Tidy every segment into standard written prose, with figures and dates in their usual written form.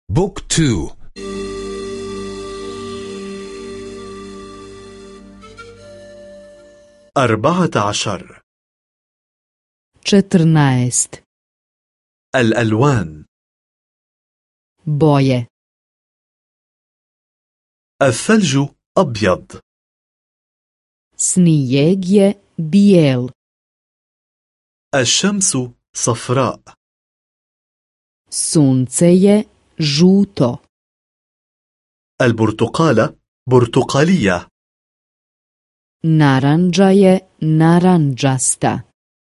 بوك 2. 14. 14. الألوان. Boje. الثلج أبيض. Snijeg je bijel. الشمس صفراء. Sunce je žuto. البرتقالة برتقالية. Narandža je narandžasta.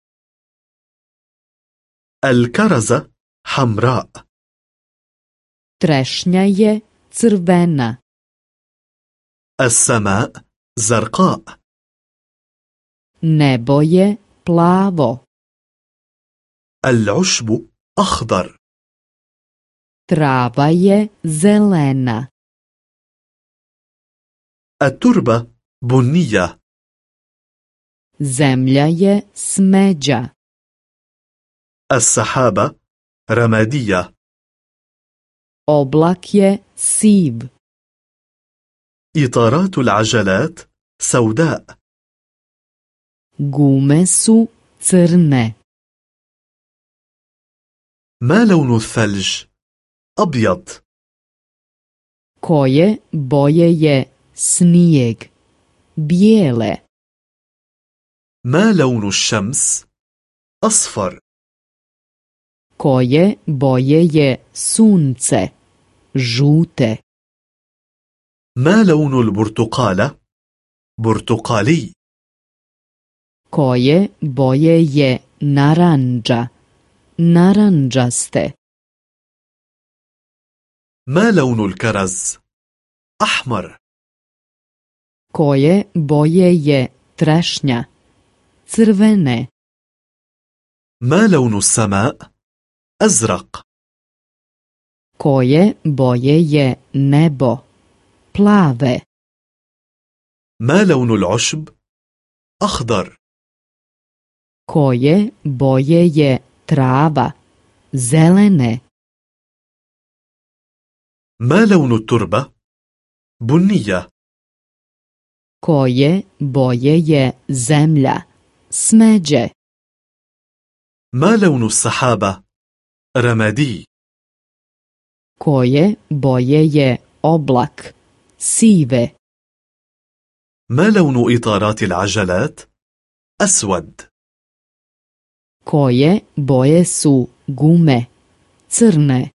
الكرزة حمراء. Trešnja je crvena. السماء زرقاء. Nebo je plavo. العشب أخضر. Trava je zelena. التربة بنية. Zemlja je smeđa. السحابة رمادية. Oblak je siv. إطارات العجلات سوداء. Gume su crne. ما لون الثلج؟ أبيض. Koje boje je snijeg? Bijele. ما لون الشمس؟ أصفر. Koje boje je sunce? Žute. ما لون البرتقالة؟ برتقالي. Koje boje je narandža? Narandžaste. ما لون الكرز؟ أحمر. Koje boje je trešnja? Crvene. ما لون السماء؟ أزرق. Koje boje je nebo? Plave. ما لون العشب؟ أخضر. Koje boje je trava? Zelene. ما لون التربة؟ بنية. Koje boje je zemlja? Smeđe. ما لون السحابة؟ رمادي. Koje boje je oblak? Sive. ما لون إطارات العجلات؟ أسود. Koje boje su gume? Crne.